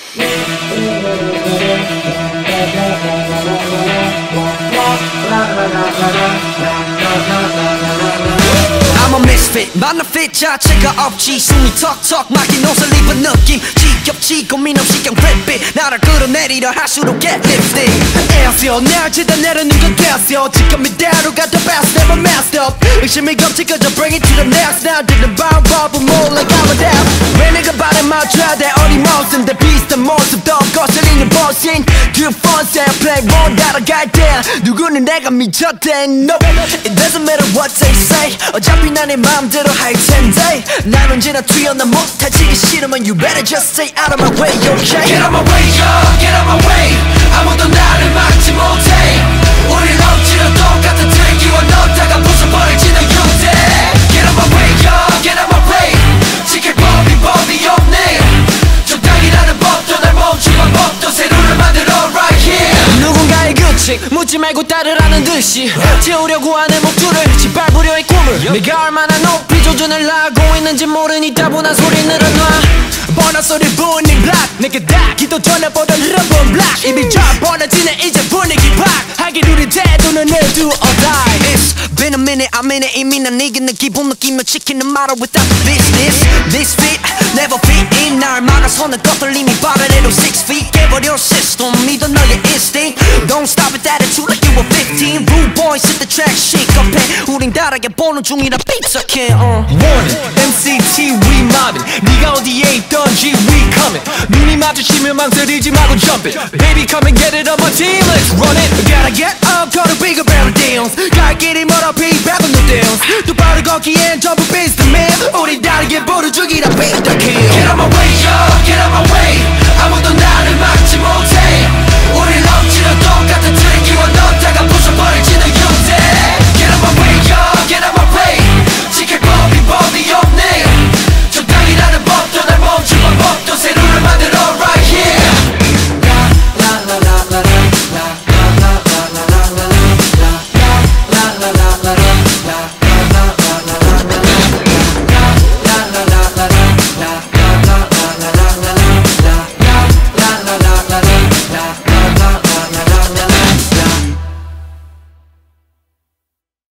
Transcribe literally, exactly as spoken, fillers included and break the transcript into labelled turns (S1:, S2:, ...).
S1: I'm a misfit, 만나핏 자체가 없지. 숨이 턱턱 막힌 옷을 입은 느낌 지겹지. 고민 없이 그냥 grip it. 나를 끌어내리려 할수록 get lifted. 에어스요 날 치다 내려는 건 됐어. 지금 이대로가 the best never messed up. 의심이 겹치 그저 bring it to the next. 날 듣는 방법은 몰라가면 돼. 왜 내가 발에 맞춰야 돼 어림없은데 비슷한 모습도 거슬리는 버신 그 폰세 play 못 따라갈 때 누구는 내가 미쳤대. No it doesn't matter what they say. 어차피 난 내 맘대로 할 텐데 난 언제나 튀어나 못해. 지기 싫으면 you better just stay out of my way, okay?
S2: Get out my way, yeah, get out my way. 아무도 나를 막지 못해. 우린 억지로 똑같은 트랙이와 넣다가 부숴버릴지는 유대. Get out my way, yeah, get out my way. 지킬 법이 법이 없네. 적당이라는 법도 날 멈추는 법도 새로를 만들어 right here.
S1: 누군가의 규칙 묻지 말고 따르라는 듯이 채우려고 하는 목줄을 짓밟으려 의 꿈을 내가 얼마나 높이 조준을 하고 있는지 모르니 따분한 소리 늘어놔. 번화 소리 분이 black 내게 다 기도 전에 보던 흐름은 black. 입이 쫙 벌어지네 이제 분위기 팍 하기 누린 태도는 늘 do or die. It's been a minute I'm in it. 이미 난 이기는 기분 느끼며 치킨은 말아 without the business. This fit never fit in. 날 막아서는 것들 이미 빠르래도 six feet 깨버려 system. 믿어 너의 instinct. Don't stop with attitude like you were fifteen. Rude boys hit the track shake up 해. 우린 다르게 보는 중이라 삐쩍해. uh.
S3: Warning, 엠시티 we mobbing. 네가 어디에 있던지 we coming. 눈이 마주치면 망설이지 말고 jump it. Baby come and get it on my team, let's run it.
S1: Gotta get up, gotta bigger barrel downs. 갈 길이 멀어, pay back on the downs. 똑바로 걷기엔 전부 beats the man.